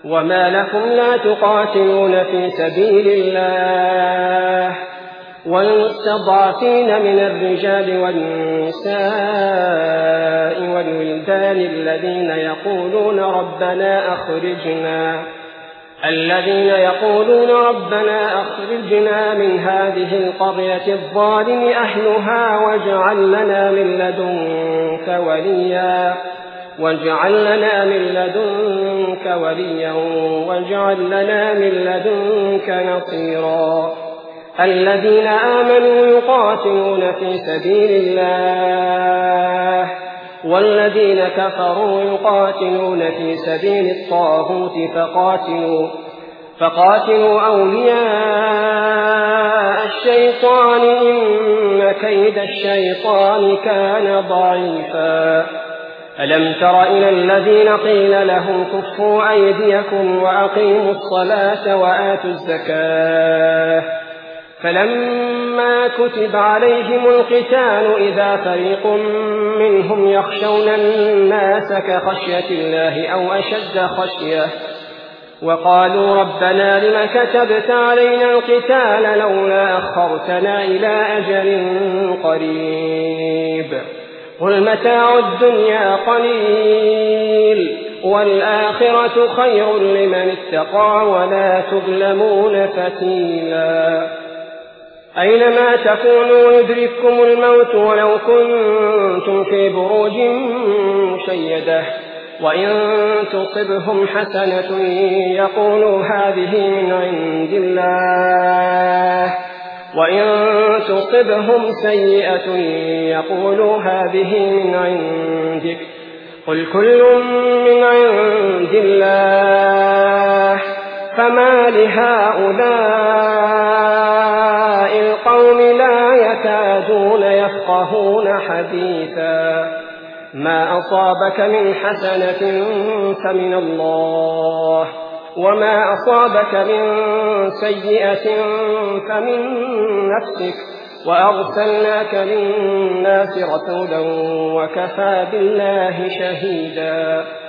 وما لكم لا تقاتلون في سبيل الله والمستضعفين من الرجال والنساء والولدان الذين يقولون ربنا أخرجنا من هذه القرية الظالم أهلها واجعل لنا من لدنك نصيرا الذين آمنوا يقاتلون في سبيل الله والذين كفروا يقاتلون في سبيل الطاغوت فقاتلوا أولياء الشيطان إن كيد الشيطان كان ضعيفا ألم تر إلى الذين قيل لهم كفوا أيديكم وأقيموا الصلاة وآتوا الزكاة فلما كتب عليهم القتال إذا فريق منهم يخشون الناس كخشية الله أو أشد خشية وقالوا ربنا لم كتبت علينا القتال لولا أخرتنا إلى أجل قريب قل متاع الدنيا قليل والآخرة خير لمن اتقى ولا تظلمون فتيلا أينما تكونوا يدرككم الموت ولو كنتم في بروج مشيدة وإن تصبهم حسنة يقولوا هذه من عند الله وإن تصبهم سيئة يقولوا هذه من عندك قل كل من عند الله فما لهؤلاء القوم لا يكادون يفقهون حديثا ما أصابك من حسنة فمن الله وما أصابك من سيئة فمن نفسك وأرسلناك للناس رسولا وكفى بالله شهيدا